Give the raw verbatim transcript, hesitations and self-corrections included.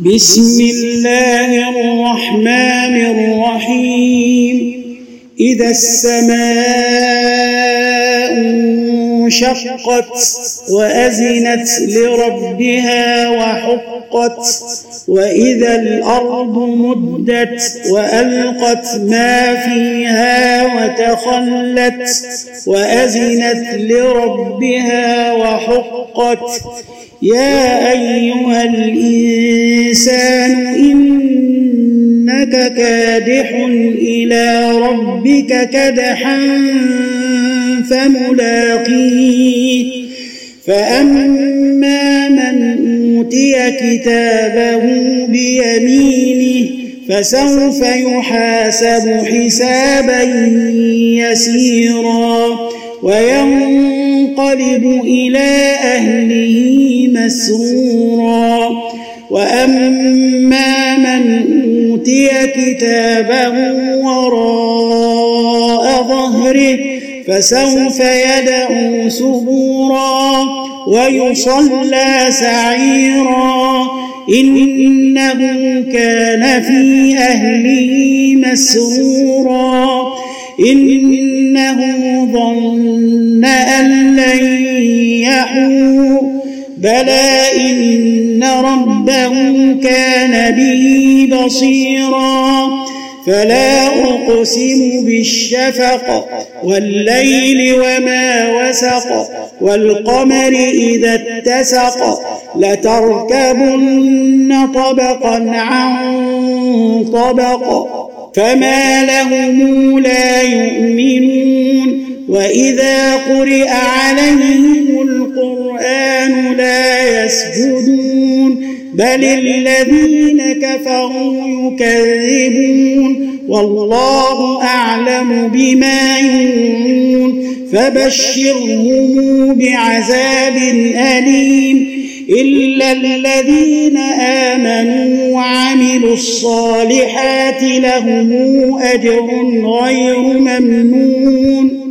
بسم الله الرحمن الرحيم إذا السماء انشقت وأذنت لربها وحقت وإذا الأرض مدت وألقت ما فيها وتخلت وأذنت لربها وحقت يا أيها الإنسان إنك كادح إلى ربك كدحا فملاقيه فأما من أوتي كتابه بيمينه فسوف يحاسب حسابا يسيرا وينقلب إلى أهله مسرورا وأما من أوتي كتابه وراء ظهره فسوف يدعو سبورا ويصلى سعيرا إنه كان في أهله مسرورا إنه ظن أن لن يحور بلى إن ربه كان به بصيرا فلا أقسم بالشفق والليل وما وسق والقمر إذا اتسق لتركبن طبقا عن طبق فما لهم لا يؤمنون وإذا قرئ عليهم القرآن لا يسجدون بل الذين كفروا يكذبون والله أعلم بما يوعون فبشرهم بعذاب أليم إلا الذين آمنوا وعملوا الصالحات لهم أجر غير ممنون